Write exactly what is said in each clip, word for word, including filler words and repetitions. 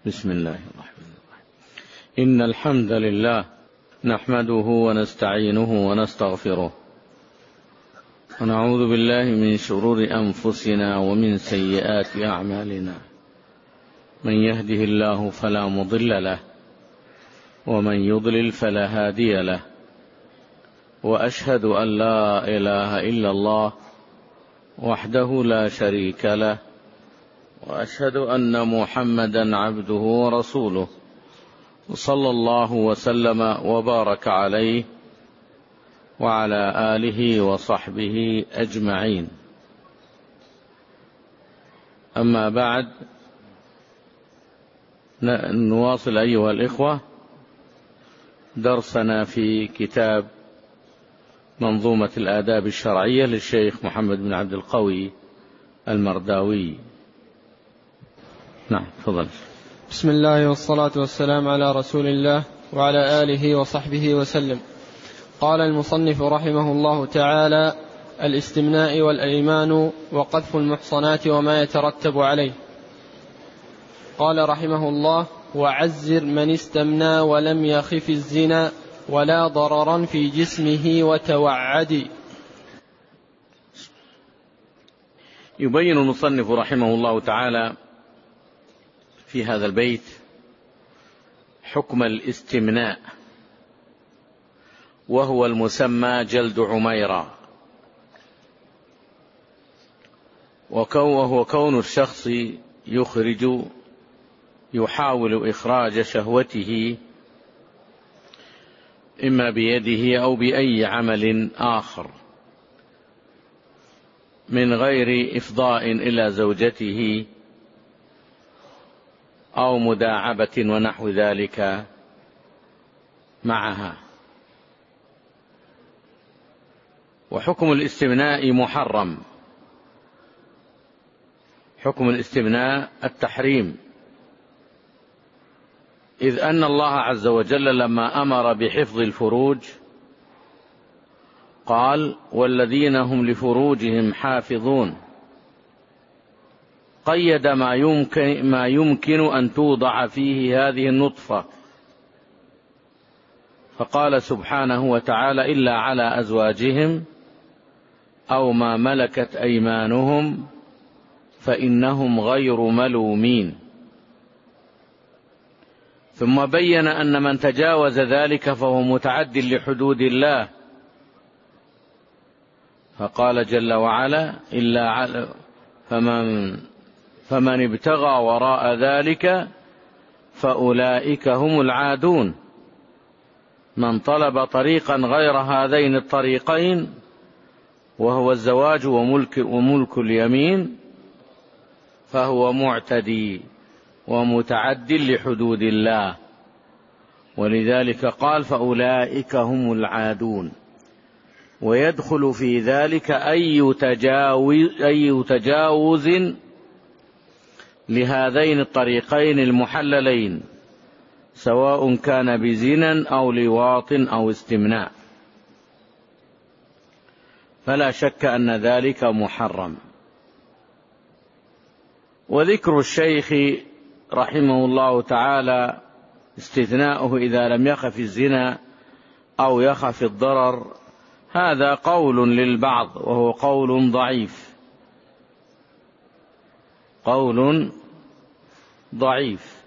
بسم الله الرحمن الرحيم. إن الحمد لله نحمده ونستعينه ونستغفره ونعوذ بالله من شرور أنفسنا ومن سيئات أعمالنا، من يهده الله فلا مضل له ومن يضلل فلا هادي له، وأشهد أن لا إله إلا الله وحده لا شريك له، وأشهد أن محمدا عبده ورسوله صلى الله وسلم وبارك عليه وعلى آله وصحبه أجمعين. أما بعد، نواصل أيها الإخوة درسنا في كتاب منظومة الآداب الشرعية للشيخ محمد بن عبد القوي المرداوي. نعم، تفضل. بسم الله والصلاة والسلام على رسول الله وعلى آله وصحبه وسلم. قال المصنف رحمه الله تعالى: الاستمناء والأيمان وقذف المحصنات وما يترتب عليه. قال رحمه الله: وعزر من استمنى ولم يخف الزنا ولا ضررا في جسمه وتوعد. يبين المصنف رحمه الله تعالى في هذا البيت حكم الاستمناء، وهو المسمى جلد عميرة، وهو كون الشخص يخرج يحاول إخراج شهوته إما بيده أو بأي عمل آخر من غير إفضاء إلى زوجته أو مداعبة ونحو ذلك معها. وحكم الاستمناء محرم، حكم الاستمناء التحريم، إذ أن الله عز وجل لما أمر بحفظ الفروج قال: والذين هم لفروجهم حافظون، قيد ما يمكن, ما يمكن أن توضع فيه هذه النطفة، فقال سبحانه وتعالى: إلا على أزواجهم أو ما ملكت أيمانهم فإنهم غير ملومين. ثم بين أن من تجاوز ذلك فهو متعد لحدود الله، فقال جل وعلا: إلا على فمن فمن ابتغى وراء ذلك فأولئك هم العادون. من طلب طريقا غير هذين الطريقين وهو الزواج وملك, وملك اليمين فهو معتدي ومتعد لحدود الله، ولذلك قال: فأولئك هم العادون. ويدخل في ذلك أي تجاوز, أي تجاوز لهذين الطريقين المحللين، سواء كان بزنا أو لواط أو استمناء، فلا شك أن ذلك محرم. وذكر الشيخ رحمه الله تعالى استثناؤه إذا لم يخف الزنا أو يخف الضرر، هذا قول للبعض وهو قول ضعيف، قول ضعيف.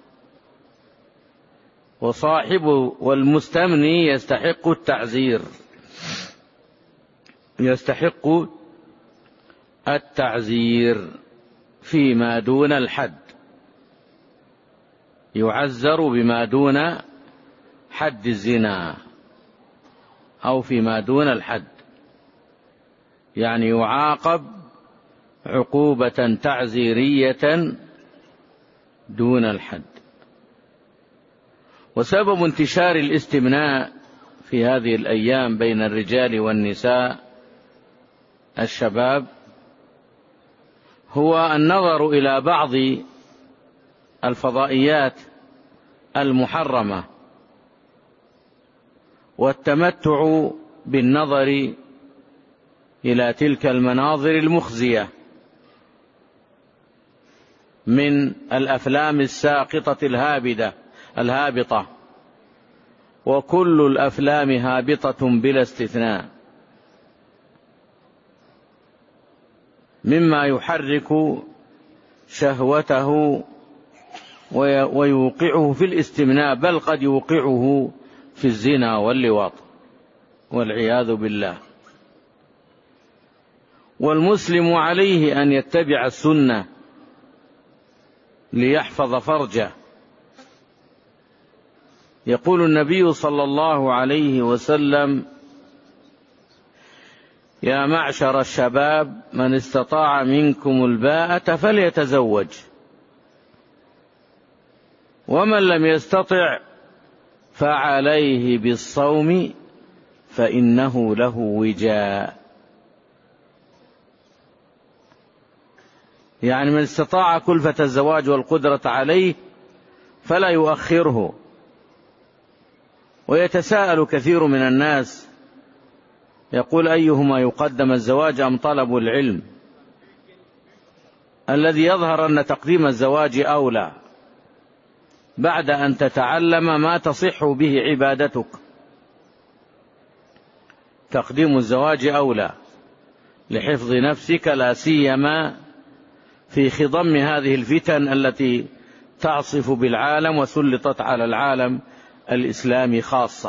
وصاحبه والمستمني يستحق التعزير، يستحق التعزير فيما دون الحد، يعزر بما دون حد الزنا أو فيما دون الحد، يعني يعاقب عقوبة تعزيرية دون الحد. وسبب انتشار الاستمناء في هذه الأيام بين الرجال والنساء الشباب هو النظر إلى بعض الفضائيات المحرمة والتمتع بالنظر إلى تلك المناظر المخزية، من الأفلام الساقطة الهابدة الهابطة، وكل الأفلام هابطة بلا استثناء، مما يحرك شهوته ويوقعه في الاستمناء، بل قد يوقعه في الزنا واللواط والعياذ بالله. والمسلم عليه أن يتبع السنة ليحفظ فرجه. يقول النبي صلى الله عليه وسلم: يا معشر الشباب من استطاع منكم الباءة فليتزوج، ومن لم يستطع فعليه بالصوم فإنه له وجاء. يعني من استطاع كلفة الزواج والقدرة عليه فلا يؤخره. ويتساءل كثير من الناس يقول: أيهما يقدم، الزواج أم طلب العلم؟ الذي يظهر أن تقديم الزواج أولى بعد أن تتعلم ما تصح به عبادتك. تقديم الزواج أولى لحفظ نفسك، لا سيما في خضم هذه الفتن التي تعصف بالعالم وسلطت على العالم الإسلامي خاصة.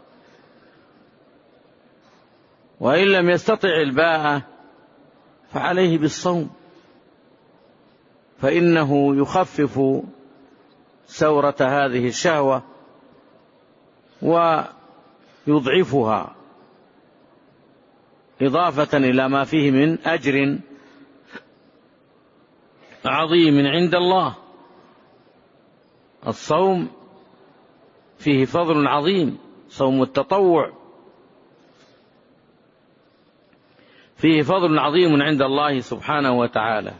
وإن لم يستطع الباءة فعليه بالصوم، فإنه يخفف سورة هذه الشهوة ويضعفها، إضافة إلى ما فيه من أجر عظيم عند الله. الصوم فيه فضل عظيم، صوم التطوع فيه فضل عظيم عند الله سبحانه وتعالى،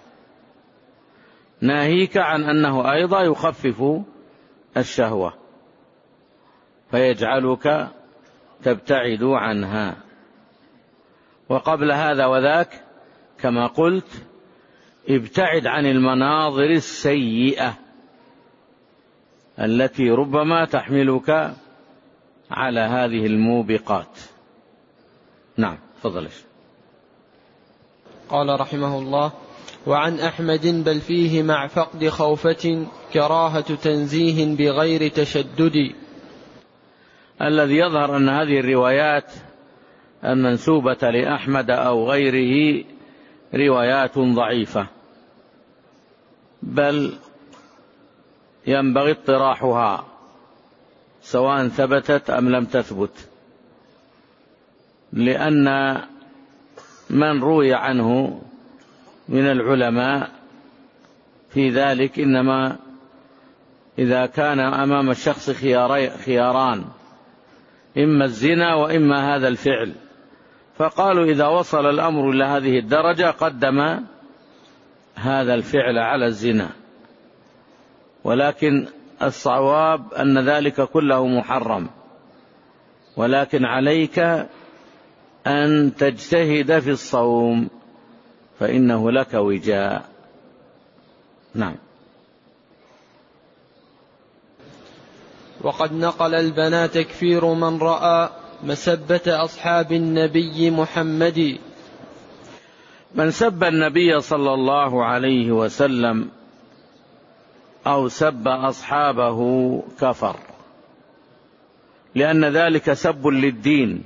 ناهيك عن أنه أيضا يخفف الشهوة فيجعلك تبتعد عنها. وقبل هذا وذاك كما قلت ابتعد عن المناظر السيئة التي ربما تحملك على هذه الموبقات. نعم، تفضل. قال رحمه الله: وعن أحمد بل فيه مع فقد خوفة كراهة تنزيه بغير تشدد. الذي يظهر أن هذه الروايات المنسوبة لأحمد أو غيره روايات ضعيفة، بل ينبغي اطراحها سواء ثبتت أم لم تثبت، لأن من روي عنه من العلماء في ذلك إنما إذا كان أمام الشخص خياران، إما الزنا وإما هذا الفعل، فقالوا إذا وصل الأمر إلى هذه الدرجة قدم هذا الفعل على الزنا، ولكن الصواب أن ذلك كله محرم، ولكن عليك أن تجتهد في الصوم فإنه لك وجاء. نعم. وقد نقل البنا تكفير من رأى مسبة أصحاب النبي محمد. من سب النبي صلى الله عليه وسلم أو سب أصحابه كفر، لأن ذلك سب للدين،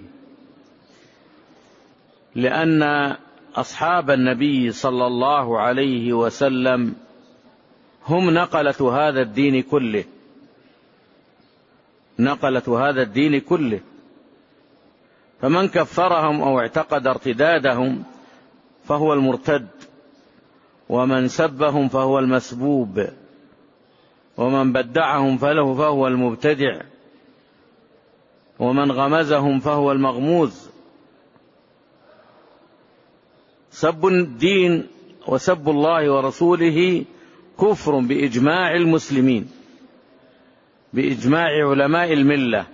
لأن أصحاب النبي صلى الله عليه وسلم هم نقلة هذا الدين كله، نقلة هذا الدين كله، فمن كفرهم أو اعتقد ارتدادهم فهو المرتد، ومن سبهم فهو المسبوب، ومن بدعهم فله فهو المبتدع، ومن غمزهم فهو المغموز. سب الدين وسب الله ورسوله كفر بإجماع المسلمين، بإجماع علماء الملة،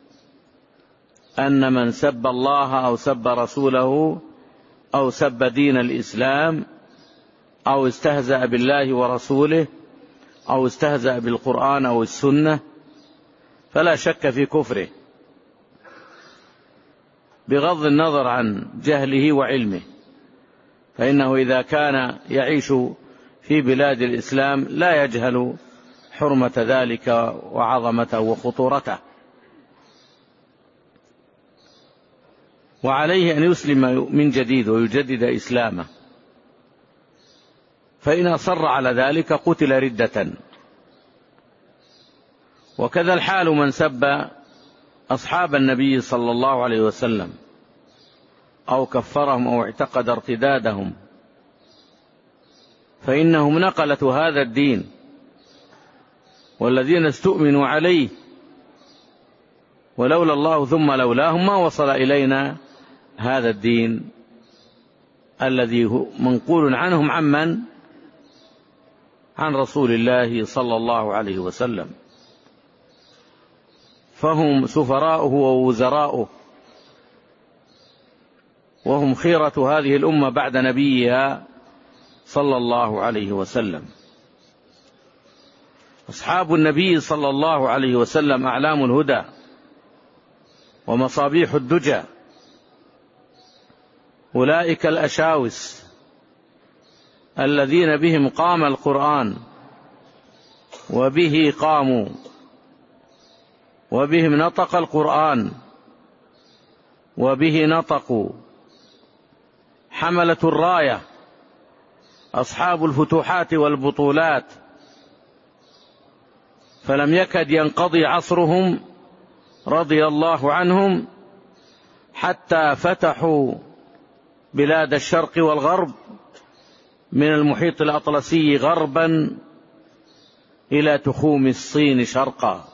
أن من سب الله أو سب رسوله أو سب دين الإسلام أو استهزأ بالله ورسوله أو استهزأ بالقرآن أو السنة فلا شك في كفره، بغض النظر عن جهله وعلمه، فإنه إذا كان يعيش في بلاد الإسلام لا يجهل حرمة ذلك وعظمته وخطورته، وعليه أن يسلم من جديد ويجدد إسلامه، فإن أصر على ذلك قتل ردة. وكذا الحال من سب أصحاب النبي صلى الله عليه وسلم أو كفرهم أو اعتقد ارتدادهم، فإنهم نقلة هذا الدين والذين استؤمنوا عليه، ولولا الله ثم لولاهم ما وصل إلينا هذا الدين الذي هو منقول عنهم عمن عن رسول الله صلى الله عليه وسلم، فهم سفراؤه ووزراؤه، وهم خيرة هذه الأمة بعد نبيها صلى الله عليه وسلم. أصحاب النبي صلى الله عليه وسلم أعلام الهدى ومصابيح الدجى، أولئك الأشاوس الذين بهم قام القرآن وبه قاموا وبهم نطق القرآن وبه نطقوا، حملة الراية، أصحاب الفتوحات والبطولات، فلم يكد ينقضي عصرهم رضي الله عنهم حتى فتحوا بلاد الشرق والغرب من المحيط الأطلسي غربا إلى تخوم الصين شرقا.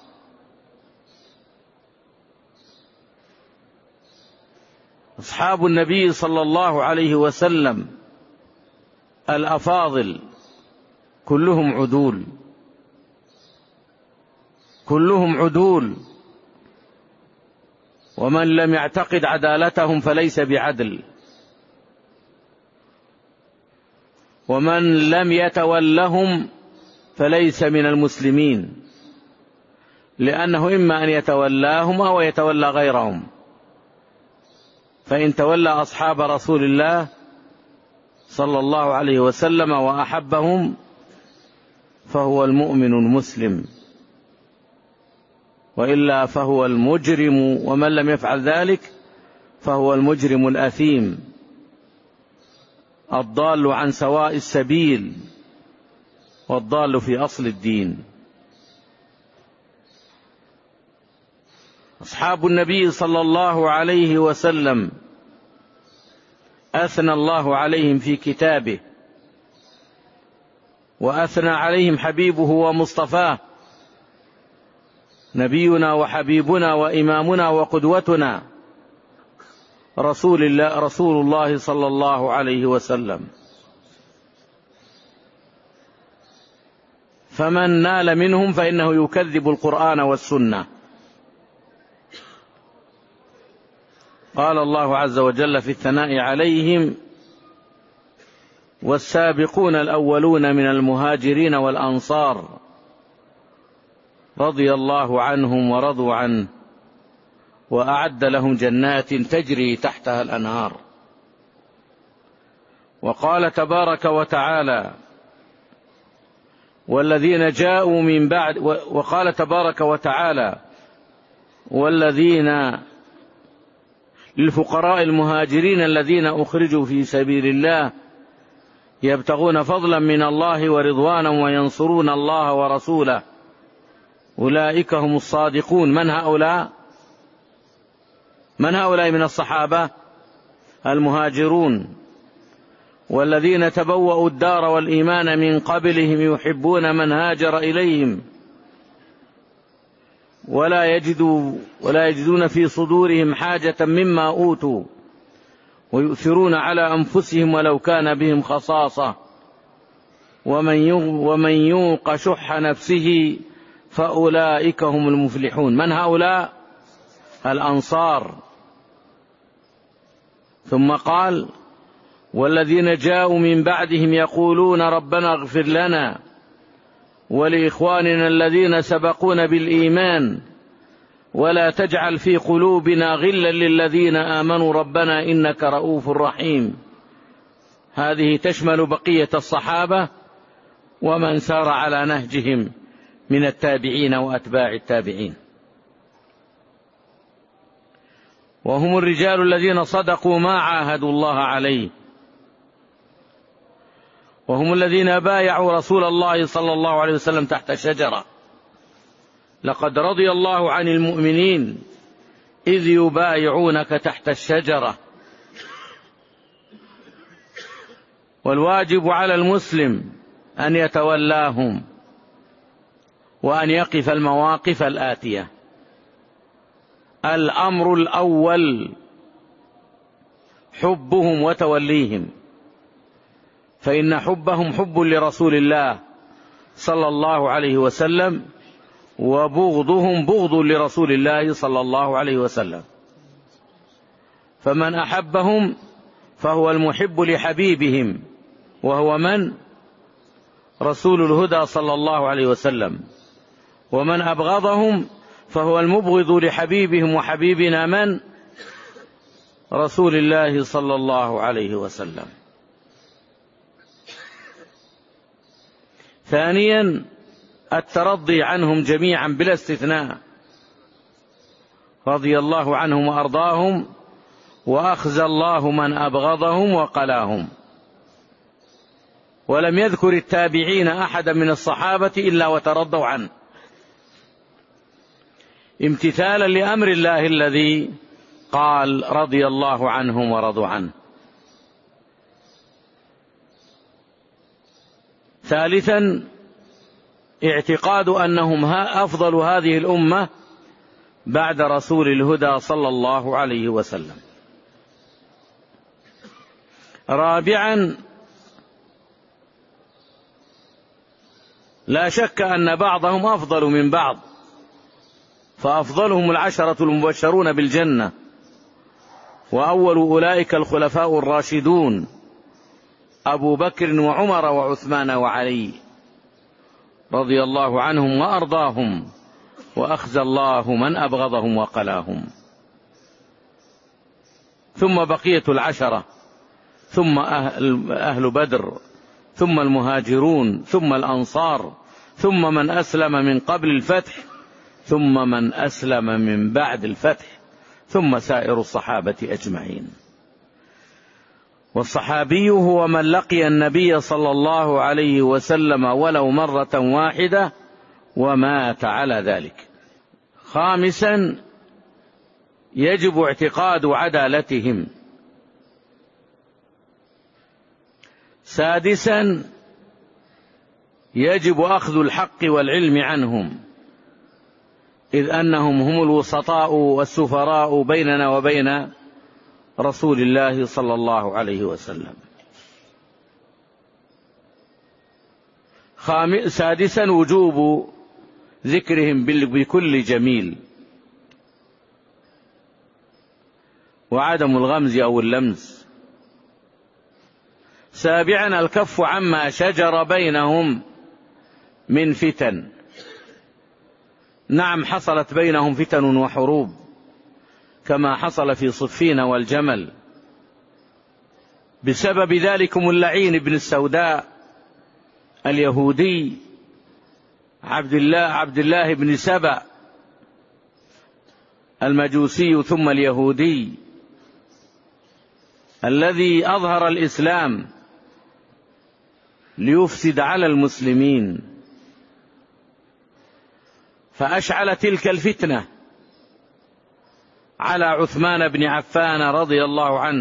أصحاب النبي صلى الله عليه وسلم الأفاضل كلهم عدول، كلهم عدول، ومن لم يعتقد عدالتهم فليس بعدل، ومن لم يتولهم فليس من المسلمين، لأنه إما أن يتولاهم أو يتولى غيرهم، فإن تولى أصحاب رسول الله صلى الله عليه وسلم وأحبهم فهو المؤمن المسلم، وإلا فهو المجرم، ومن لم يفعل ذلك فهو المجرم الأثيم الضال عن سواء السبيل والضال في أصل الدين. أصحاب النبي صلى الله عليه وسلم أثنى الله عليهم في كتابه، وأثنى عليهم حبيبه ومصطفاه نبينا وحبيبنا وإمامنا وقدوتنا رسول الله رسول الله صلى الله عليه وسلم. فمن نال منهم فإنه يكذب القرآن والسنة. قال الله عز وجل في الثناء عليهم: والسابقون الأولون من المهاجرين والأنصار رضي الله عنهم ورضوا عنه وأعد لهم جنات تجري تحتها الأنهار. وقال تبارك وتعالى: والذين جاءوا من بعد وقال تبارك وتعالى: والذين للفقراء المهاجرين الذين أخرجوا في سبيل الله يبتغون فضلا من الله ورضوانا وينصرون الله ورسوله أولئك هم الصادقون. من هؤلاء؟ من هؤلاء من الصحابة؟ المهاجرون، والذين تبوأوا الدار والإيمان من قبلهم يحبون من هاجر إليهم ولا يجدوا ولا يجدون في صدورهم حاجة مما أوتوا ويؤثرون على أنفسهم ولو كان بهم خصاصة ومن يوق شح نفسه فأولئك هم المفلحون. من هؤلاء؟ الأنصار. ثم قال: والذين جاءوا من بعدهم يقولون ربنا اغفر لنا ولإخواننا الذين سبقونا بالإيمان ولا تجعل في قلوبنا غلا للذين آمنوا ربنا إنك رؤوف رحيم. هذه تشمل بقية الصحابة ومن سار على نهجهم من التابعين وأتباع التابعين، وهم الرجال الذين صدقوا ما عاهدوا الله عليه، وهم الذين بايعوا رسول الله صلى الله عليه وسلم تحت شجرة. لقد رضي الله عن المؤمنين إذ يبايعونك تحت الشجرة. والواجب على المسلم أن يتولاهم وأن يقف المواقف الآتية. الأمر الأول حبهم وتوليهم، فإن حبهم حب لرسول الله صلى الله عليه وسلم، وبغضهم بغض لرسول الله صلى الله عليه وسلم. فمن أحبهم فهو المحب لحبيبهم، وهو من؟ رسول الهدى صلى الله عليه وسلم. ومن أبغضهم فهو المبغض لحبيبهم وحبيبنا من؟ رسول الله صلى الله عليه وسلم. ثانيا الترضي عنهم جميعا بلا استثناء، رضي الله عنهم وأرضاهم وأخزى الله من أبغضهم وقلاهم. ولم يذكر التابعين أحدا من الصحابة إلا وترضوا عنه امتثالا لأمر الله الذي قال رضي الله عنهم ورضوا عنه. ثالثا اعتقاد أنهم أفضل هذه الأمة بعد رسول الهدى صلى الله عليه وسلم. رابعا لا شك أن بعضهم أفضل من بعض، فأفضلهم العشرة المبشرون بالجنة، وأول أولئك الخلفاء الراشدون أبو بكر وعمر وعثمان وعلي رضي الله عنهم وأرضاهم، وأخزى الله من أبغضهم وقلاهم. ثم بقية العشرة، ثم أهل, أهل بدر، ثم المهاجرون، ثم الأنصار، ثم من أسلم من قبل الفتح، ثم من أسلم من بعد الفتح، ثم سائر الصحابة أجمعين. والصحابي هو من لقي النبي صلى الله عليه وسلم ولو مرة واحدة ومات على ذلك. خامسا يجب اعتقاد عدالتهم. سادسا يجب أخذ الحق والعلم عنهم، إذ أنهم هم الوسطاء والسفراء بيننا وبين رسول الله صلى الله عليه وسلم. سادسا وجوب ذكرهم بكل جميل، وعدم الغمز أو اللمز. سابعا الكف عما شجر بينهم من فتن. نعم حصلت بينهم فتن وحروب كما حصل في صفين والجمل بسبب ذلكم اللعين بن السوداء اليهودي عبد الله عبد الله بن سبأ المجوسي ثم اليهودي الذي أظهر الإسلام ليفسد على المسلمين، فأشعل تلك الفتنة على عثمان بن عفان رضي الله عنه،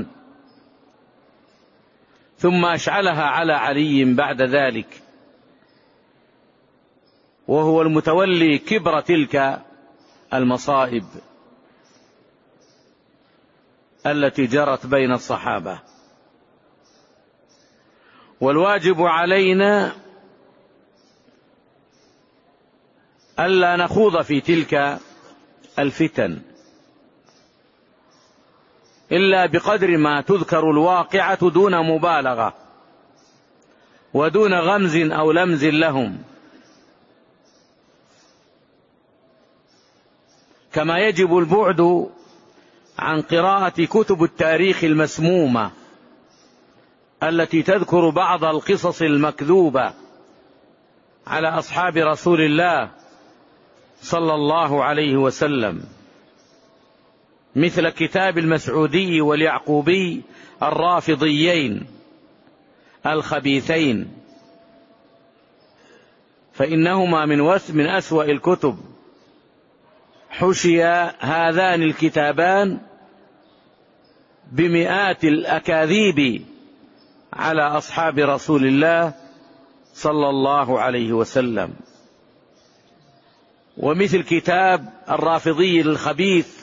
ثم أشعلها على علي بعد ذلك، وهو المتولي كبر تلك المصائب التي جرت بين الصحابة. والواجب علينا ألا نخوض في تلك الفتن، إلا بقدر ما تذكر الواقعة دون مبالغة ودون غمز أو لمز لهم، كما يجب البعد عن قراءة كتب التاريخ المسمومة التي تذكر بعض القصص المكذوبة على أصحاب رسول الله صلى الله عليه وسلم، مثل كتاب المسعودي واليعقوبي الرافضيين الخبيثين، فإنهما من من أسوأ الكتب. حشي هذان الكتابان بمئات الأكاذيب على أصحاب رسول الله صلى الله عليه وسلم. ومثل كتاب الرافضي الخبيث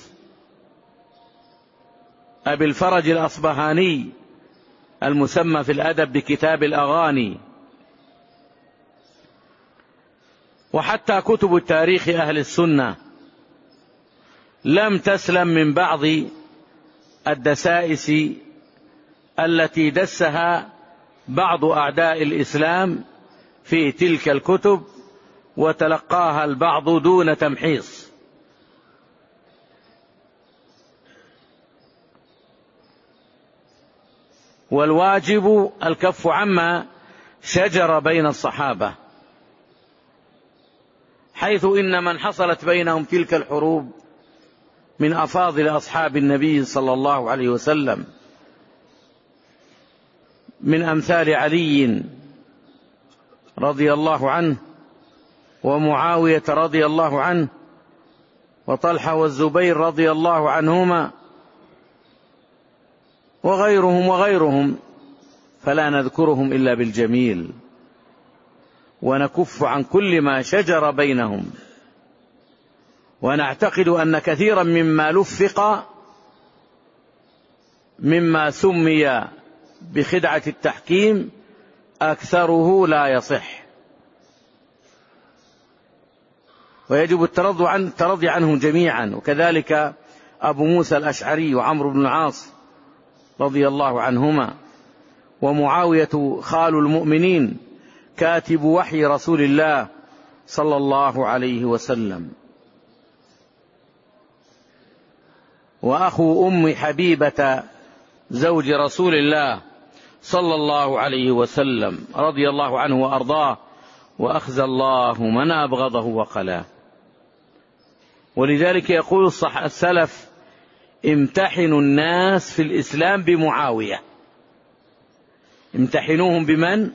أبي الفرج الأصبهاني المسمى في الأدب بكتاب الأغاني. وحتى كتب التاريخ أهل السنة لم تسلم من بعض الدسائس التي دسها بعض أعداء الإسلام في تلك الكتب وتلقاها البعض دون تمحيص. والواجب الكف عما شجر بين الصحابة، حيث إن من حصلت بينهم تلك الحروب من أفاضل أصحاب النبي صلى الله عليه وسلم، من أمثال علي رضي الله عنه ومعاوية رضي الله عنه وطلحة والزبير رضي الله عنهما وغيرهم وغيرهم، فلا نذكرهم إلا بالجميل ونكف عن كل ما شجر بينهم. ونعتقد أن كثيرا مما لفق مما سمي بخدعة التحكيم أكثره لا يصح، ويجب الترضي عنهم جميعا. وكذلك أبو موسى الأشعري وعمرو بن العاص رضي الله عنهما، ومعاوية خال المؤمنين كاتب وحي رسول الله صلى الله عليه وسلم، وأخو أم حبيبة زوج رسول الله صلى الله عليه وسلم رضي الله عنه وأرضاه، وأخزى الله من أبغضه وقلاه. ولذلك يقول السلف: امتحنوا الناس في الإسلام بمعاوية. امتحنوهم بمن؟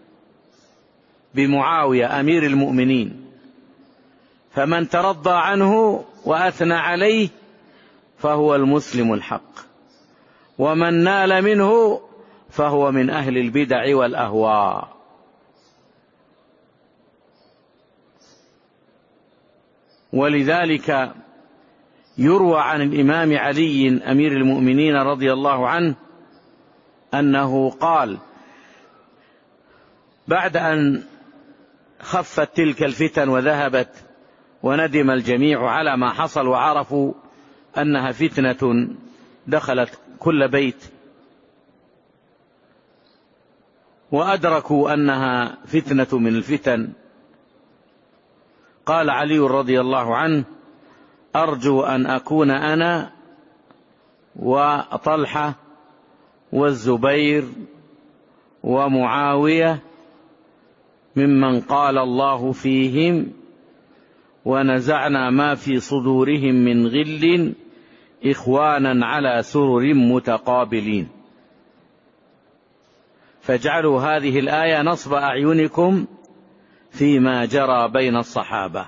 بمعاوية أمير المؤمنين، فمن ترضى عنه وأثنى عليه فهو المسلم الحق، ومن نال منه فهو من أهل البدع والأهواء. ولذلك يروى عن الإمام علي أمير المؤمنين رضي الله عنه أنه قال بعد أن خفت تلك الفتن وذهبت وندم الجميع على ما حصل وعرفوا أنها فتنة دخلت كل بيت، وأدركوا أنها فتنة من الفتن، قال علي رضي الله عنه: أرجو أن أكون أنا وطلحة والزبير ومعاوية ممن قال الله فيهم: ونزعنا ما في صدورهم من غل إخوانا على سرر متقابلين. فاجعلوا هذه الآية نصب أعينكم فيما جرى بين الصحابة.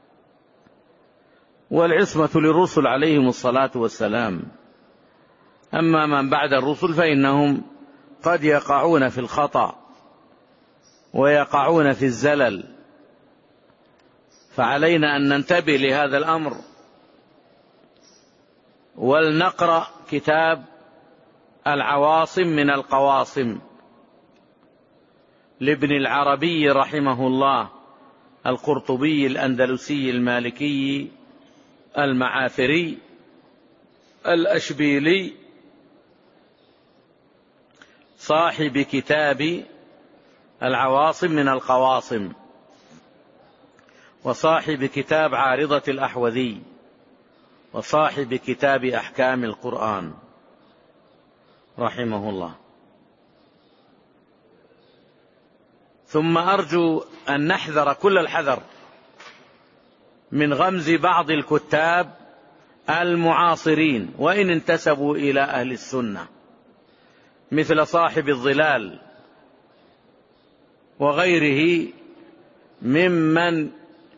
والعصمة للرسل عليهم الصلاة والسلام، أما من بعد الرسل فإنهم قد يقعون في الخطأ ويقعون في الزلل، فعلينا أن ننتبه لهذا الأمر، ولنقرأ كتاب العواصم من القواصم لابن العربي رحمه الله، القرطبي الأندلسي المالكي المعافري الأشبيلي صاحب كتاب العواصم من القواصم، وصاحب كتاب عارضة الأحوذي، وصاحب كتاب أحكام القرآن رحمه الله. ثم أرجو أن نحذر كل الحذر من غمز بعض الكتاب المعاصرين وإن انتسبوا إلى أهل السنة، مثل صاحب الظلال وغيره ممن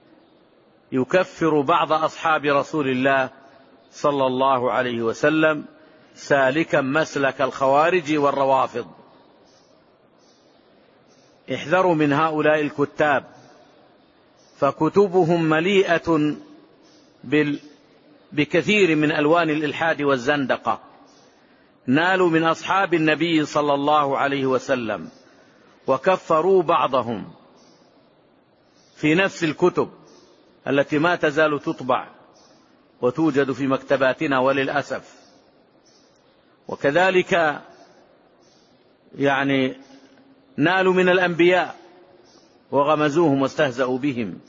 يكفر بعض أصحاب رسول الله صلى الله عليه وسلم سالكا مسلك الخوارج والروافض. احذروا من هؤلاء الكتاب، فكتبهم مليئة بكثير من ألوان الإلحاد والزندقة، نالوا من أصحاب النبي صلى الله عليه وسلم وكفروا بعضهم في نفس الكتب التي ما تزال تطبع وتوجد في مكتباتنا وللأسف. وكذلك يعني نالوا من الأنبياء وغمزوهم واستهزأوا بهم،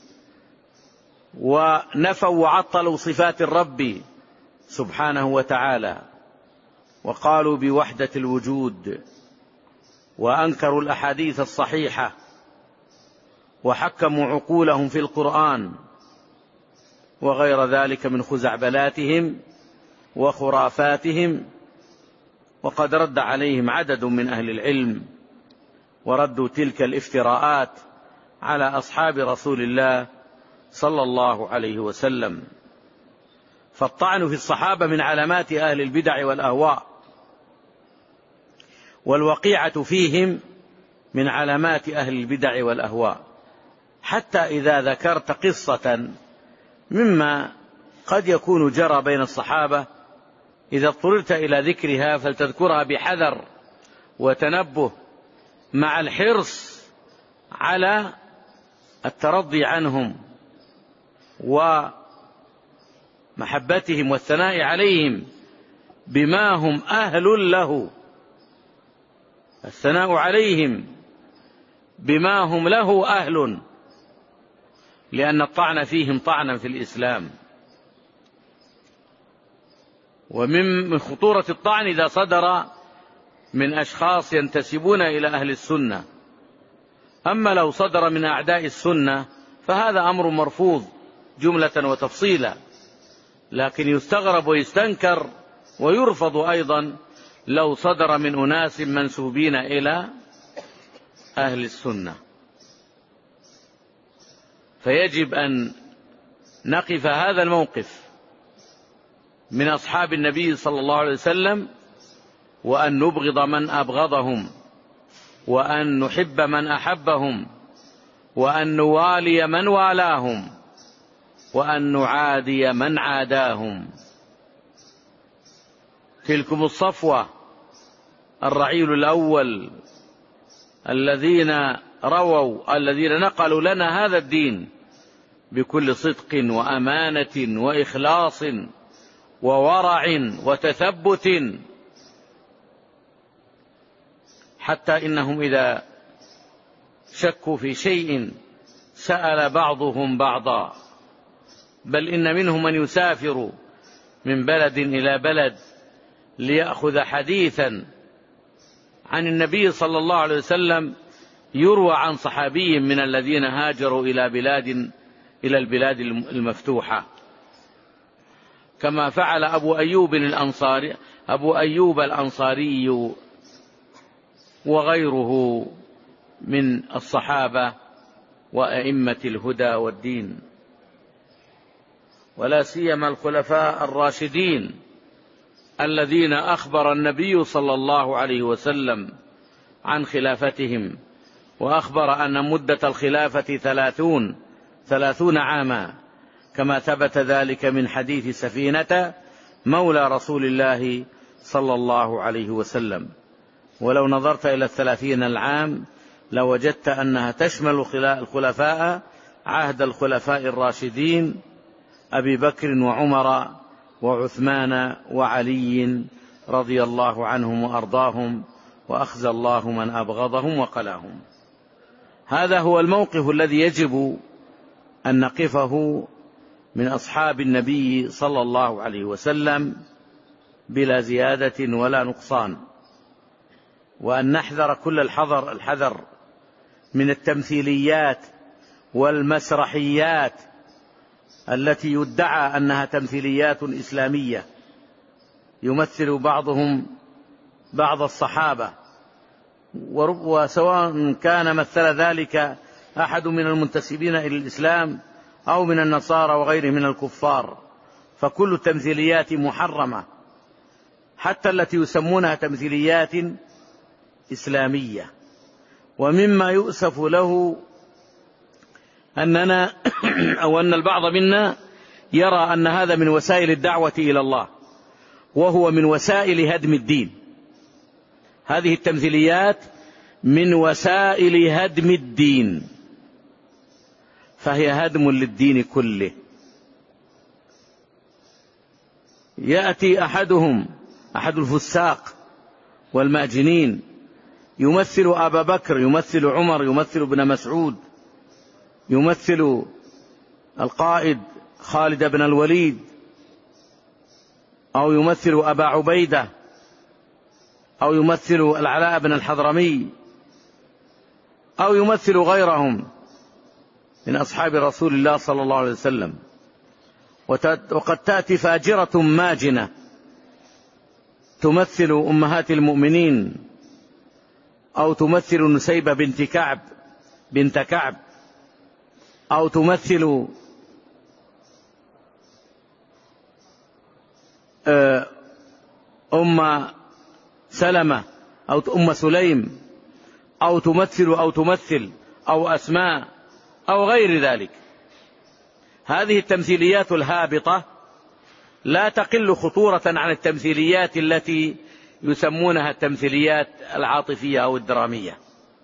ونفوا وعطلوا صفات الرب سبحانه وتعالى، وقالوا بوحدة الوجود، وأنكروا الأحاديث الصحيحة، وحكموا عقولهم في القرآن، وغير ذلك من خزعبلاتهم وخرافاتهم. وقد رد عليهم عدد من أهل العلم وردوا تلك الافتراءات على أصحاب رسول الله صلى الله عليه وسلم. فالطعن في الصحابة من علامات أهل البدع والأهواء، والوقيعة فيهم من علامات أهل البدع والأهواء، حتى إذا ذكرت قصة مما قد يكون جرى بين الصحابة إذا اضطررت إلى ذكرها فلتذكرها بحذر وتنبه، مع الحرص على الترضي عنهم ومحبتهم والثناء عليهم بما هم أهل له، الثناء عليهم بما هم له أهل، لأن الطعن فيهم طعنا في الإسلام. ومن خطورة الطعن إذا صدر من أشخاص ينتسبون إلى أهل السنة. أما لو صدر من أعداء السنة فهذا أمر مرفوض جملة وتفصيلا، لكن يستغرب ويستنكر ويرفض أيضا لو صدر من أناس منسوبين إلى أهل السنة. فيجب أن نقف هذا الموقف من أصحاب النبي صلى الله عليه وسلم، وأن نبغض من أبغضهم، وأن نحب من أحبهم، وأن نوالي من والاهم، وأن نعادي من عاداهم. تلكم الصفوة الرعيل الأول الذين رووا الذين نقلوا لنا هذا الدين بكل صدق وأمانة وإخلاص وورع وتثبت، حتى إنهم إذا شكوا في شيء سأل بعضهم بعضا، بل إن منهم من يسافر من بلد إلى بلد ليأخذ حديثا عن النبي صلى الله عليه وسلم يروى عن صحابي من الذين هاجروا إلى بلاد إلى البلاد المفتوحة، كما فعل أبو أيوب الأنصاري أبو أيوب الأنصاري وغيره من الصحابة وأئمة الهدى والدين، ولا سيما الخلفاء الراشدين الذين أخبر النبي صلى الله عليه وسلم عن خلافتهم، وأخبر أن مدة الخلافة ثلاثون ثلاثون عاما، كما ثبت ذلك من حديث سفينة مولى رسول الله صلى الله عليه وسلم. ولو نظرت إلى الثلاثين العام لوجدت أنها تشمل الخلفاء عهد الخلفاء الراشدين أبي بكر وعمر وعثمان وعلي رضي الله عنهم وأرضاهم، وأخزى الله من أبغضهم وقلاهم. هذا هو الموقف الذي يجب أن نقفه من أصحاب النبي صلى الله عليه وسلم بلا زيادة ولا نقصان، وأن نحذر كل الحذر الحذر من التمثيليات والمسرحيات التي يدعى أنها تمثيليات إسلامية، يمثل بعضهم بعض الصحابة، وسواء كان مثل ذلك أحد من المنتسبين إلى الإسلام أو من النصارى وغيرهم من الكفار، فكل التمثيليات محرمة، حتى التي يسمونها تمثيليات إسلامية. ومما يؤسف له أننا أو أن البعض منا يرى أن هذا من وسائل الدعوة إلى الله، وهو من وسائل هدم الدين. هذه التمثيليات من وسائل هدم الدين، فهي هدم للدين كله. يأتي أحدهم أحد الفساق والمأجنين يمثل أبا بكر، يمثل عمر، يمثل ابن مسعود، يمثل القائد خالد بن الوليد، أو يمثل أبا عبيدة، أو يمثل العلاء بن الحضرمي، أو يمثل غيرهم من أصحاب رسول الله صلى الله عليه وسلم. وقد تأتي فاجرة ماجنة تمثل أمهات المؤمنين، أو تمثل نسيبة بنت كعب بنت كعب، أو تمثل أم سلمة أو أم سليم، أو تمثل أو تمثل أو أسماء أو غير ذلك. هذه التمثيليات الهابطة لا تقل خطورة عن التمثيليات التي يسمونها التمثيليات العاطفية أو الدرامية،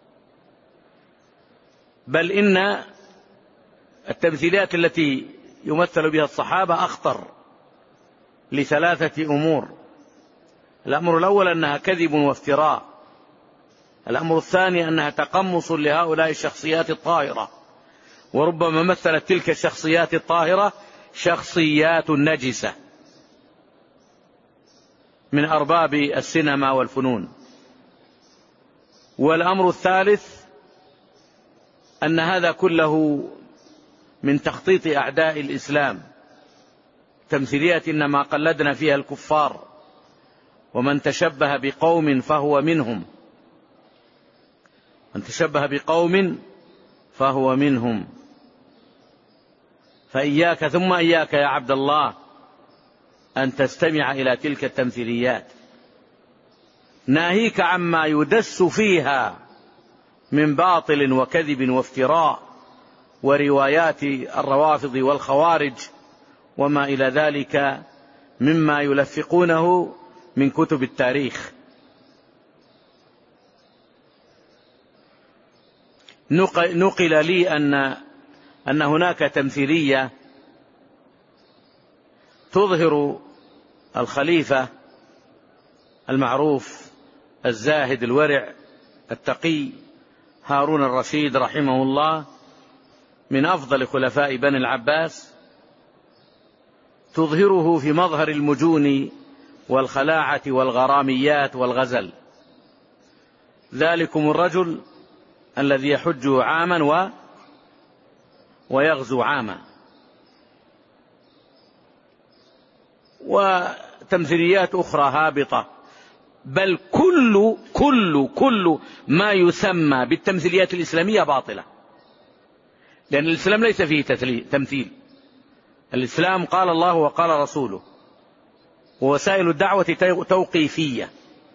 بل إن التمثيليات التي يمثل بها الصحابة أخطر لثلاثة أمور. الأمر الأول أنها كذب وافتراء. الأمر الثاني أنها تقمص لهؤلاء الشخصيات الطاهرة، وربما مثلت تلك الشخصيات الطاهرة شخصيات نجسة من أرباب السينما والفنون. والأمر الثالث أن هذا كله من تخطيط أعداء الإسلام، تمثيليات إنما قلدنا فيها الكفار، ومن تشبه بقوم فهو منهم، من تشبه بقوم فهو منهم. فإياك ثم إياك يا عبد الله أن تستمع إلى تلك التمثيليات، ناهيك عما يدس فيها من باطل وكذب وافتراء وروايات الروافض والخوارج وما إلى ذلك مما يلفقونه من كتب التاريخ. نقل لي أن أن هناك تمثيلية تظهر الخليفة المعروف الزاهد الورع التقي هارون الرشيد رحمه الله، من أفضل خلفاء بني العباس، تظهره في مظهر المجون والخلاعة والغراميات والغزل. ذلكم الرجل الذي يحج عاما و ويغزو عاما. وتمثيليات أخرى هابطة، بل كل كل كل ما يسمى بالتمثيليات الإسلامية باطلة، لأن الإسلام ليس فيه تمثيل. الإسلام قال الله وقال رسوله، ووسائل الدعوة توقيفية.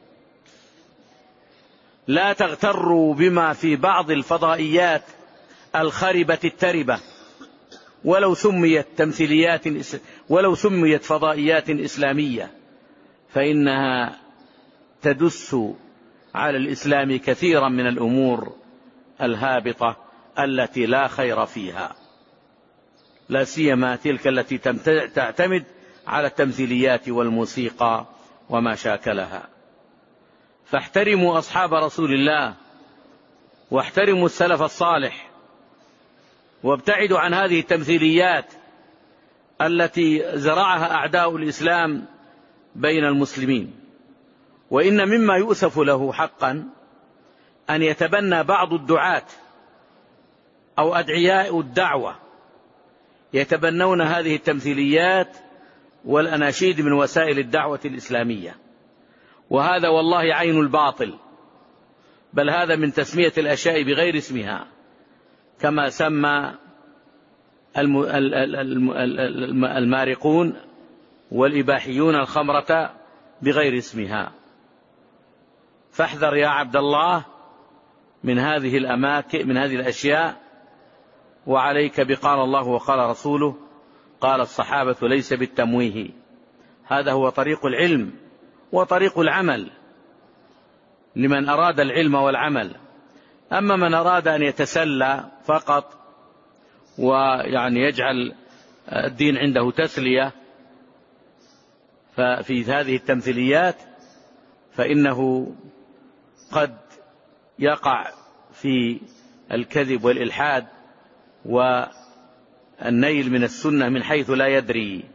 لا تغتروا بما في بعض الفضائيات الخربة التربة، ولو سميت تمثيليات ولو سميت فضائيات إسلامية، فإنها تدس على الإسلام كثيرا من الأمور الهابطة التي لا خير فيها، لا سيما تلك التي تعتمد على التمثيليات والموسيقى وما شاكلها. فاحترموا أصحاب رسول الله واحترموا السلف الصالح، وابتعدوا عن هذه التمثيليات التي زرعها أعداء الإسلام بين المسلمين. وإن مما يؤسف له حقا أن يتبنى بعض الدعاة أو أدعياء الدعوة يتبنون هذه التمثيليات والأناشيد من وسائل الدعوة الإسلامية، وهذا والله عين الباطل، بل هذا من تسمية الأشياء بغير اسمها، كما سمى المارقون والإباحيون الخمرة بغير اسمها. فاحذر يا عبد الله من هذه الأماكن، من هذه الأشياء، وعليك بقال الله وقال رسوله قال الصحابة ليس بالتمويه. هذا هو طريق العلم وطريق العمل لمن أراد العلم والعمل. أما من أراد أن يتسلى فقط ويعني يجعل الدين عنده تسلية ففي هذه التمثيليات فإنه قد يقع في الكذب والإلحاد والنيل من السنة من حيث لا يدري.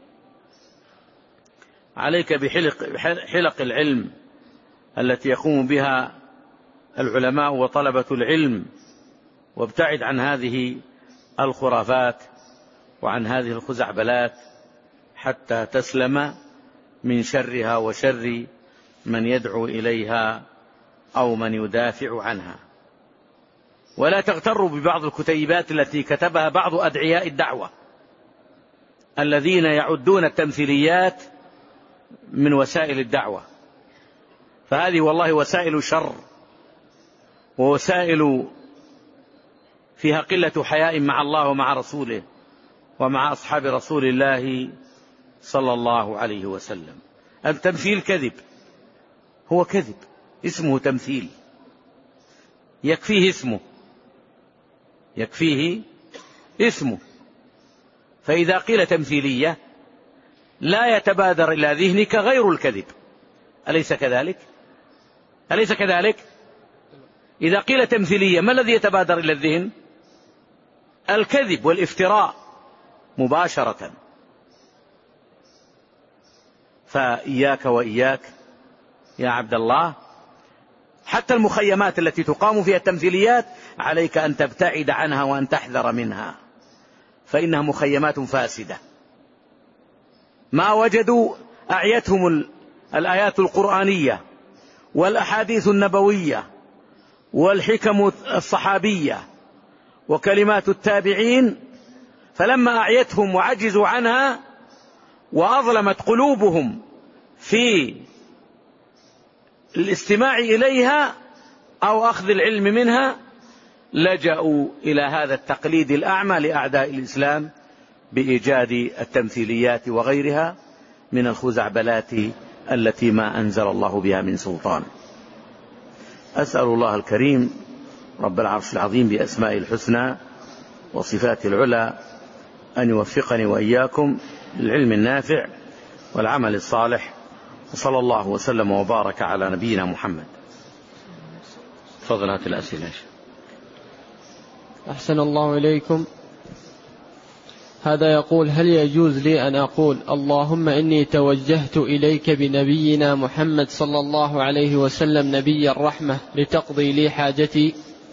عليك بحلق حلق العلم التي يقوم بها العلماء وطلبة العلم، وابتعد عن هذه الخرافات وعن هذه الخزعبلات حتى تسلم من شرها وشر من يدعو إليها أو من يدافع عنها. ولا تغتروا ببعض الكتيبات التي كتبها بعض أدعياء الدعوة الذين يعدون التمثيليات من وسائل الدعوة، فهذه والله وسائل شر ووسائل فيها قلة حياء مع الله ومع رسوله ومع أصحاب رسول الله صلى الله عليه وسلم. التمثيل كذب، هو كذب، اسمه تمثيل، يكفيه اسمه يكفيه اسمه فإذا قيل تمثيلية لا يتبادر إلى ذهنك غير الكذب، أليس كذلك؟ أليس كذلك؟ إذا قيل تمثيلية ما الذي يتبادر إلى الذهن؟ الكذب والافتراء مباشرة. فإياك وإياك يا عبد الله، حتى المخيمات التي تقام فيها التمثيليات عليك أن تبتعد عنها وأن تحذر منها، فإنها مخيمات فاسدة. ما وجدوا أعيتهم الآيات القرآنية والأحاديث النبوية والحكم الصحابية وكلمات التابعين، فلما أعيتهم وعجزوا عنها وأظلمت قلوبهم في الاستماع إليها أو أخذ العلم منها لجأوا إلى هذا التقليد الأعمى لأعداء الإسلام بإيجاد التمثيليات وغيرها من الخزعبلات التي ما أنزل الله بها من سلطان. أسأل الله الكريم رب العرش العظيم بأسماء الحسنى وصفات العلى أن يوفقني وإياكم للعلم النافع والعمل الصالح، وصلى الله وسلم وبارك على نبينا محمد. تفضل هات الأسئلة. أحسن الله إليكم. هذا يقول: هل يجوز لي أن أقول اللهم إني توجهت إليك بنبينا محمد صلى الله عليه وسلم نبي الرحمة لتقضي لي حاجتي؟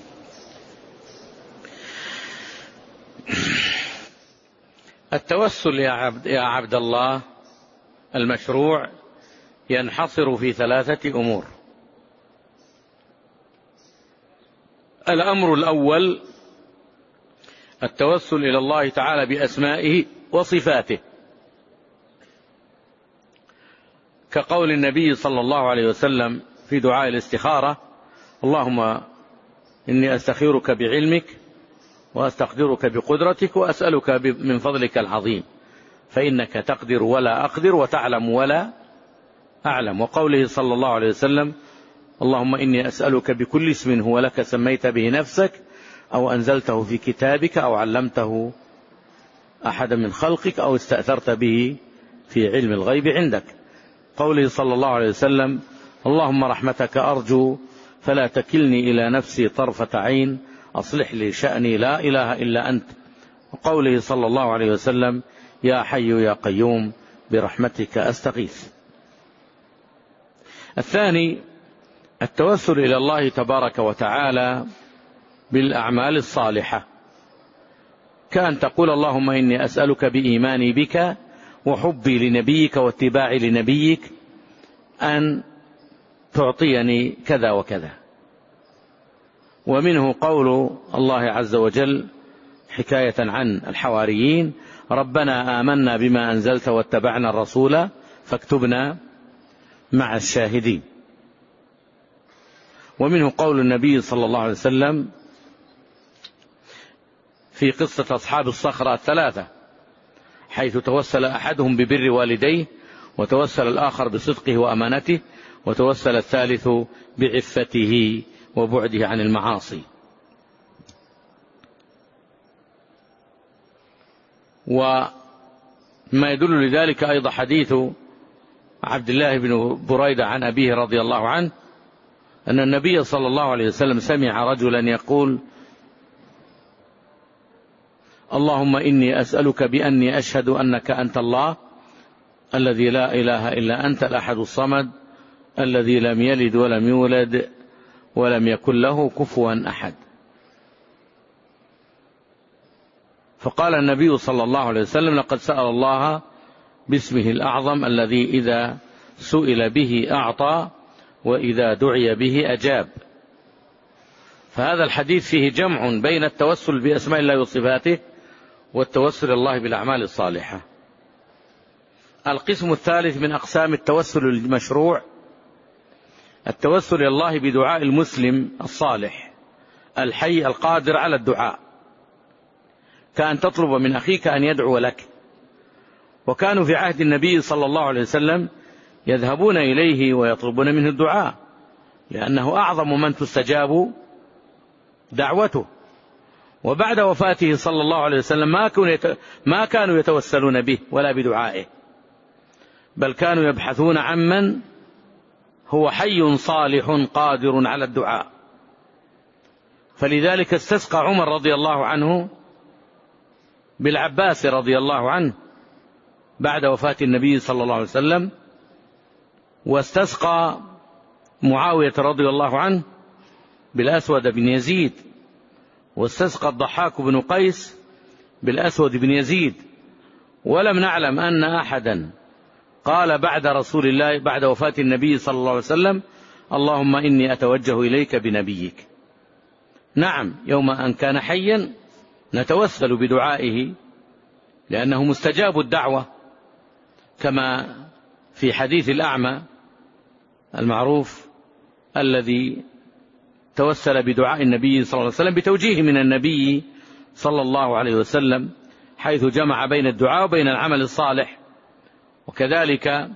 التوسل يا عبد, يا عبد الله المشروع ينحصر في ثلاثة أمور. الأمر الأول التوسل إلى الله تعالى بأسمائه وصفاته، كقول النبي صلى الله عليه وسلم في دعاء الاستخارة: اللهم إني أستخيرك بعلمك وأستقدرك بقدرتك وأسألك من فضلك العظيم فإنك تقدر ولا أقدر وتعلم ولا أعلم. وقوله صلى الله عليه وسلم: اللهم إني أسألك بكل اسم هو لك سميت به نفسك أو أنزلته في كتابك أو علمته أحدا من خلقك أو استأثرت به في علم الغيب عندك. قوله صلى الله عليه وسلم: اللهم رحمتك أرجو فلا تكلني إلى نفسي طرفة عين أصلح لي شأني لا إله إلا أنت، وقوله صلى الله عليه وسلم يا حي يا قيوم برحمتك أستغيث. الثاني التوسل إلى الله تبارك وتعالى بالأعمال الصالحة، كأن تقول اللهم إني أسألك بإيماني بك وحبي لنبيك واتباعي لنبيك أن تعطيني كذا وكذا. ومنه قول الله عز وجل حكاية عن الحواريين ربنا آمنا بما أنزلت واتبعنا الرسول فاكتبنا مع الشاهدين. ومنه قول النبي صلى الله عليه وسلم في قصة أصحاب الصخرة الثلاثة حيث توسل أحدهم ببر والديه، وتوسل الآخر بصدقه وأمانته، وتوسل الثالث بعفته وبعده عن المعاصي. وما يدل لذلك أيضا حديث عبد الله بن بريدة عن أبيه رضي الله عنه أن النبي صلى الله عليه وسلم سمع رجلا يقول اللهم إني أسألك بأني أشهد أنك أنت الله الذي لا إله إلا أنت الأحد الصمد الذي لم يلد ولم يولد ولم يكن له كفوا أحد. فقال النبي صلى الله عليه وسلم لقد سأل الله باسمه الأعظم الذي إذا سئل به أعطى وإذا دعي به أجاب. فهذا الحديث فيه جمع بين التوسل بأسماء الله وصفاته والتوسل الله بالأعمال الصالحة. القسم الثالث من أقسام التوسل المشروع التوسل إلى الله بدعاء المسلم الصالح الحي القادر على الدعاء، كأن تطلب من أخيك أن يدعو لك. وكانوا في عهد النبي صلى الله عليه وسلم يذهبون إليه ويطلبون منه الدعاء لأنه أعظم من تستجاب دعوته. وبعد وفاته صلى الله عليه وسلم ما كانوا يتوسلون به ولا بدعائه، بل كانوا يبحثون عمن هو حي صالح قادر على الدعاء. فلذلك استسقى عمر رضي الله عنه بالعباس رضي الله عنه بعد وفاة النبي صلى الله عليه وسلم، واستسقى معاوية رضي الله عنه بالأسود بن يزيد، واستسقى الضحاك بن قيس بالأسود بن يزيد. ولم نعلم أن أحدا قال بعد رسول الله بعد وفاة النبي صلى الله عليه وسلم اللهم إني أتوجه إليك بنبيك. نعم، يوم أن كان حيا نتوسل بدعائه لأنه مستجاب الدعوة، كما في حديث الأعمى المعروف الذي توسل بدعاء النبي صلى الله عليه وسلم بتوجيه من النبي صلى الله عليه وسلم حيث جمع بين الدعاء وبين العمل الصالح. وكذلك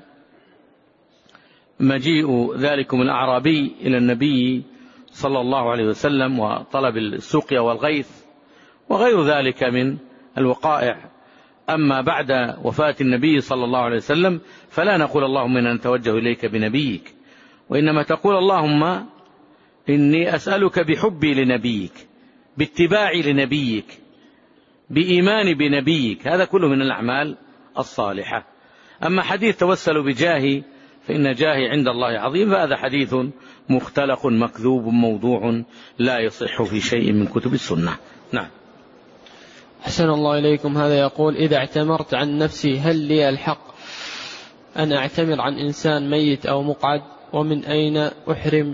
مجيء ذلكم الأعرابي إلى النبي صلى الله عليه وسلم وطلب السقيا والغيث وغير ذلك من الوقائع. أما بعد وفاة النبي صلى الله عليه وسلم فلا نقول اللهم إنا نتوجه إليك بنبيك، وإنما تقول اللهم إني أسألك بحبي لنبيك، باتباعي لنبيك، بإيماني بنبيك. هذا كله من الأعمال الصالحة. أما حديث توسل بجاهي فإن جاهي عند الله عظيم، فهذا حديث مختلق مكذوب موضوع لا يصح في شيء من كتب السنة. نعم. أحسن الله إليكم. هذا يقول إذا اعتمرت عن نفسي هل لي الحق أن أعتمر عن إنسان ميت أو مقعد، ومن أين أحرم؟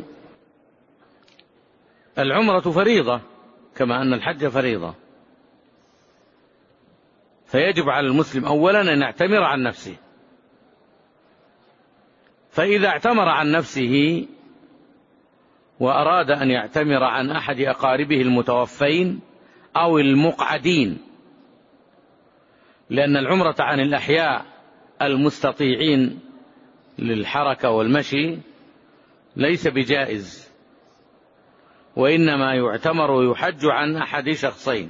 العمرة فريضة كما أن الحج فريضة، فيجب على المسلم أولا أن يعتمر عن نفسه. فإذا اعتمر عن نفسه وأراد أن يعتمر عن أحد أقاربه المتوفين أو المقعدين، لأن العمرة عن الأحياء المستطيعين للحركة والمشي ليس بجائز، وإنما يعتمر ويحج عن أحد شخصين،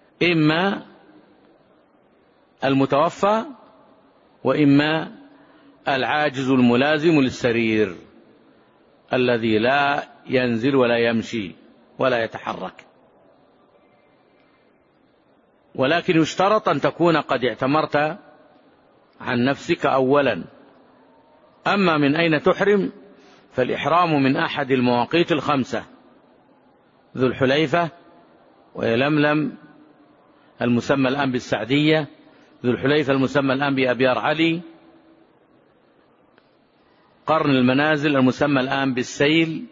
إما المتوفى وإما العاجز الملازم للسرير الذي لا ينزل ولا يمشي ولا يتحرك، ولكن يشترط أن تكون قد اعتمرت عن نفسك أولا. أما من أين تحرم؟ فالإحرام من أحد المواقيت الخمسة: ذو الحليفة، ويلملم المسمى الآن بالسعدية، ذو الحليفة المسمى الآن بأبيار علي، قرن المنازل المسمى الآن بالسيل،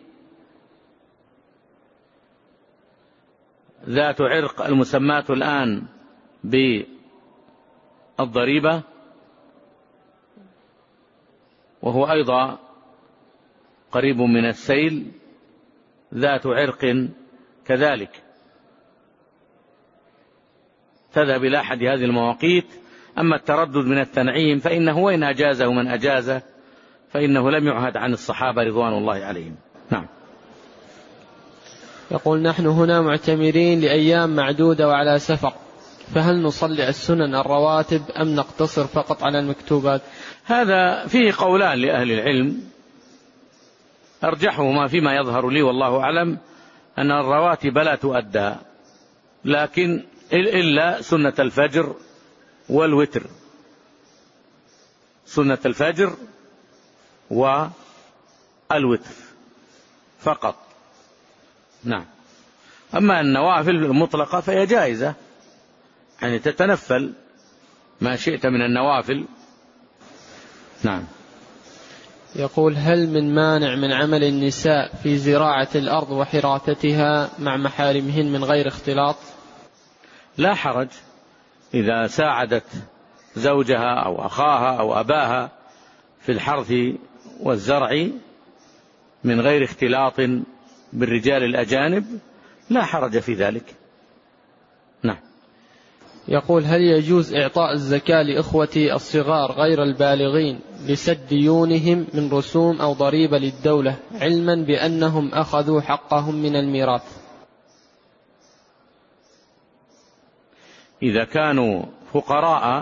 ذات عرق المسماة الآن بالضريبة، وهو أيضا قريب من السيل، ذات عرق كذلك. تذهب إلى أحد هذه المواقيت. أما التردد من التنعيم فإنه وإن أجازه من أجازه فإنه لم يعهد عن الصحابة رضوان الله عليهم. نعم. يقول: نحن هنا معتمرين لأيام معدودة وعلى سفر، فهل نصلي السنن الرواتب أم نقتصر فقط على المكتوبات؟ هذا فيه قولان لأهل العلم، أرجحهما فيما يظهر لي والله أعلم أن الرواتب لا تؤدى، لكن إلا سنة الفجر والوتر، سنة الفجر والوتر فقط. نعم. أما النوافل المطلقة فهي جائزة، يعني تتنفل ما شئت من النوافل. نعم. يقول: هل من مانع من عمل النساء في زراعة الأرض وحراثتها مع محارمهن من غير اختلاط؟ لا حرج إذا ساعدت زوجها أو أخاها أو أباها في الحرث والزرع من غير اختلاط بالرجال الأجانب، لا حرج في ذلك. نعم. يقول: هل يجوز إعطاء الزكاة لإخوتي الصغار غير البالغين لسد ديونهم من رسوم أو ضريبة للدولة، علما بأنهم أخذوا حقهم من الميراث؟ إذا كانوا فقراء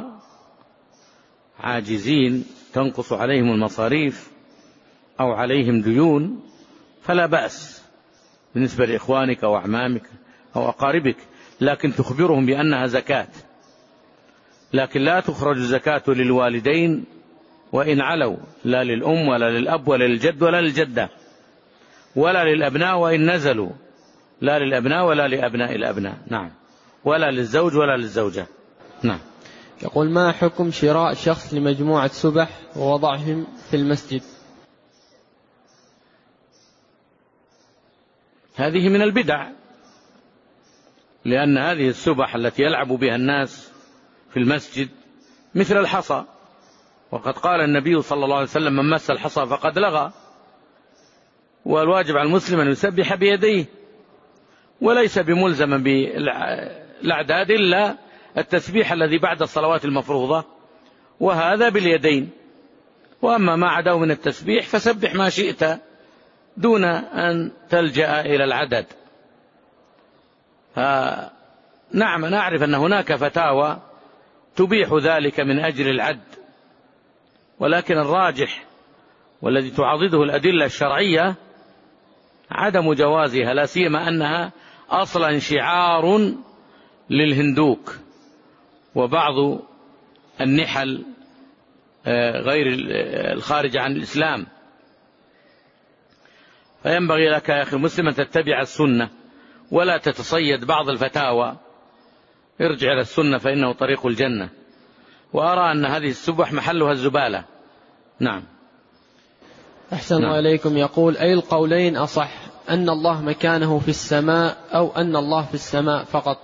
عاجزين تنقص عليهم المصاريف أو عليهم ديون فلا بأس بالنسبة لإخوانك أو أعمامك أو أقاربك، لكن تخبرهم بأنها زكاة. لكن لا تخرج الزكاة للوالدين وإن علوا، لا للأم ولا للأب ولا للجد ولا للجدة، ولا للأبناء وإن نزلوا، لا للأبناء ولا لأبناء الأبناء. نعم. ولا للزوج ولا للزوجة. نعم. يقول: ما حكم شراء شخص لمجموعة سبح ووضعهم في المسجد؟ هذه من البدع، لأن هذه السبح التي يلعب بها الناس في المسجد مثل الحصى، وقد قال النبي صلى الله عليه وسلم: من مس الحصى فقد لغى. والواجب على المسلم أن يسبح بيديه، وليس بملزما بالأعداد إلا التسبيح الذي بعد الصلوات المفروضة، وهذا باليدين. وأما ما عداه من التسبيح فسبح ما شئت دون أن تلجأ إلى العدد. نعم، أنا أعرف أن هناك فتاوى تبيح ذلك من أجل العد، ولكن الراجح والذي تعضده الأدلة الشرعية عدم جوازها، لا سيما أنها أصلا شعار للهندوك وبعض النحل غير الخارج عن الإسلام. فينبغي لك يا أخي المسلم أن تتبع السنة ولا تتصيد بعض الفتاوى، ارجع إلى السنة فإنه طريق الجنة. وأرى أن هذه السبح محلها الزبالة. نعم. أحسن الله إليكم. يقول: أي القولين أصح، أن الله مكانه في السماء أو أن الله في السماء فقط؟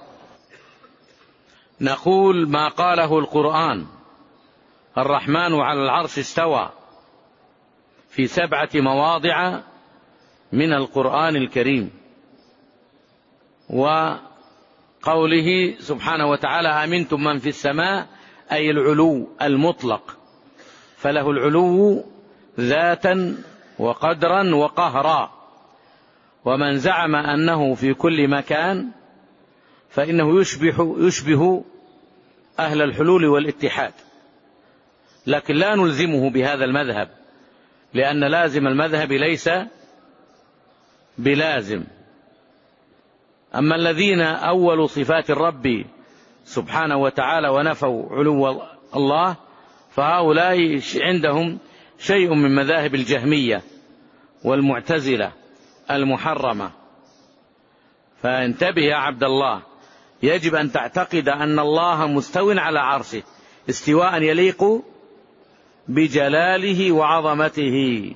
نقول ما قاله القرآن: الرحمن على العرش استوى، في سبعة مواضع من القرآن الكريم. وقوله سبحانه وتعالى: أمنتم من في السماء، أي العلو المطلق، فله العلو ذاتا وقدرا وقهرا. ومن زعم أنه في كل مكان فإنه يشبه, يشبه أهل الحلول والاتحاد، لكن لا نلزمه بهذا المذهب، لأن لازم المذهب ليس بلازم. أما الذين أولوا صفات الرب سبحانه وتعالى ونفوا علو الله فهؤلاء عندهم شيء من مذاهب الجهمية والمعتزلة المحرمة. فانتبه يا عبد الله، يجب أن تعتقد أن الله مستو على عرشه استواء يليق بجلاله وعظمته،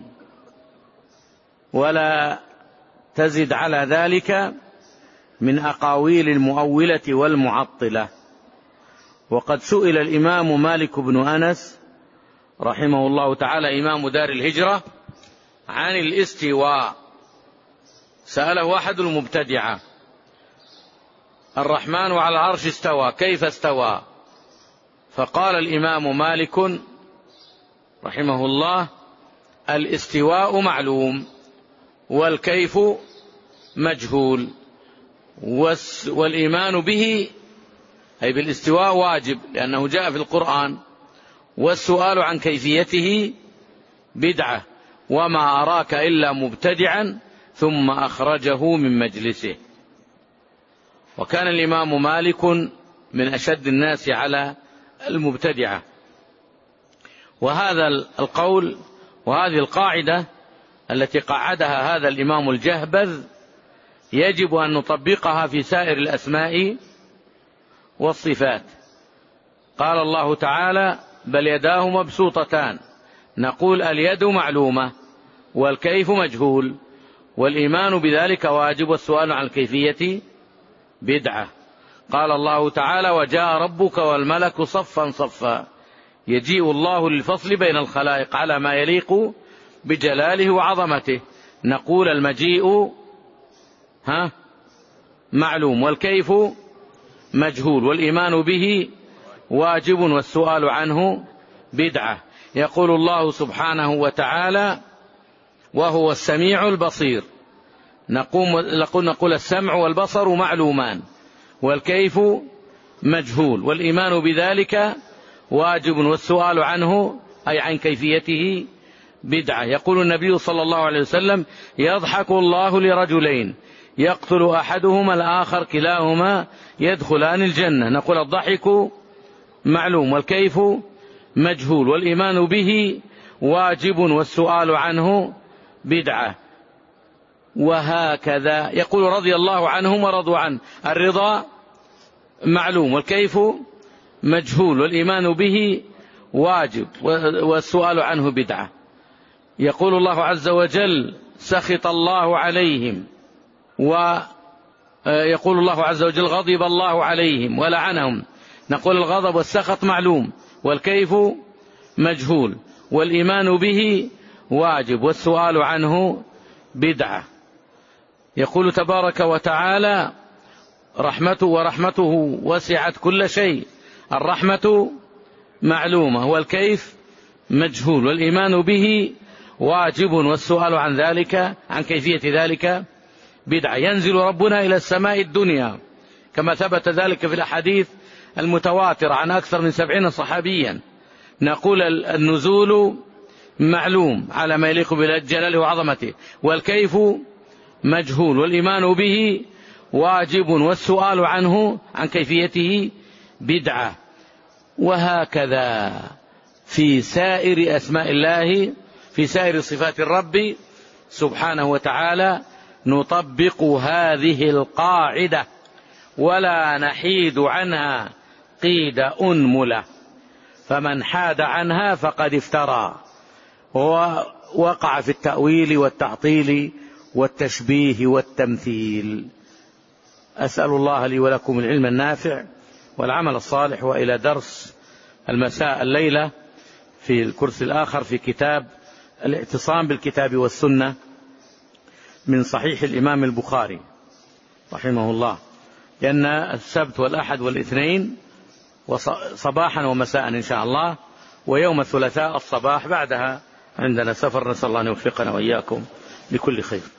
ولا تزد على ذلك من أقاويل المؤولة والمعطلة. وقد سئل الإمام مالك بن أنس رحمه الله تعالى إمام دار الهجرة عن الاستواء، سأله أحد المبتدعة: الرحمن على العرش استوى، كيف استوى؟ فقال الإمام مالك رحمه الله: الاستواء معلوم والكيف مجهول، والإيمان به أي بالاستواء واجب لأنه جاء في القرآن، والسؤال عن كيفيته بدعة، وما أراك إلا مبتدعا، ثم أخرجه من مجلسه. وكان الإمام مالك من أشد الناس على المبتدعة. وهذا القول وهذه القاعدة التي قعدها هذا الإمام الجهبذ يجب أن نطبقها في سائر الأسماء والصفات. قال الله تعالى: بل يداه مبسوطتان، نقول اليد معلومة والكيف مجهول، والإيمان بذلك واجب، والسؤال عن الكيفية بدعة. قال الله تعالى: وجاء ربك والملك صفا صفا، يجيء الله للفصل بين الخلائق على ما يليق بجلاله وعظمته، نقول المجيء ها معلوم والكيف مجهول، والإيمان به واجب، والسؤال عنه بدعة. يقول الله سبحانه وتعالى: وهو السميع البصير، نقول, نقول السمع والبصر معلومان والكيف مجهول، والإيمان بذلك واجب، والسؤال عنه أي عن كيفيته بدعة. يقول النبي صلى الله عليه وسلم: يضحك الله لرجلين يقتل أحدهما الآخر كلاهما يدخلان الجنة، نقول الضحك معلوم والكيف مجهول، والإيمان به واجب، والسؤال عنه بدعة. وهكذا يقول رضي الله عنهم ورضوا عنه، الرضا معلوم والكيف مجهول، والإيمان به واجب، والسؤال عنه بدعة. يقول الله عز وجل: سخط الله عليهم، ويقول الله عز وجل: غضب الله عليهم ولعنهم، نقول الغضب والسخط معلوم والكيف مجهول، والإيمان به واجب، والسؤال عنه بدعة. يقول تبارك وتعالى: رحمته ورحمته وسعت كل شيء، الرحمة معلومة والكيف مجهول، والإيمان به واجب، والسؤال عن ذلك عن كيفية ذلك بدعة. ينزل ربنا إلى السماء الدنيا كما ثبت ذلك في الأحاديث المتواترة عن أكثر من سبعين صحابيا، نقول النزول معلوم على ما يليق بجلاله وعظمته، والكيف مجهول، والإيمان به واجب، والسؤال عنه عن كيفيته بدعة. وهكذا في سائر أسماء الله، في سائر صفات الرب سبحانه وتعالى نطبق هذه القاعدة ولا نحيد عنها قيد أنملة، فمن حاد عنها فقد افترى ووقع في التأويل والتعطيل والتشبيه والتمثيل. أسأل الله لي ولكم العلم النافع والعمل الصالح، وإلى درس المساء الليلة في الكرسي الآخر في كتاب الاعتصام بالكتاب والسنة من صحيح الإمام البخاري رحمه الله، لأن السبت والأحد والاثنين صباحا ومساء إن شاء الله، ويوم الثلاثاء الصباح بعدها عندنا سفر، نسأل الله أن يوفقنا وإياكم لكل خير.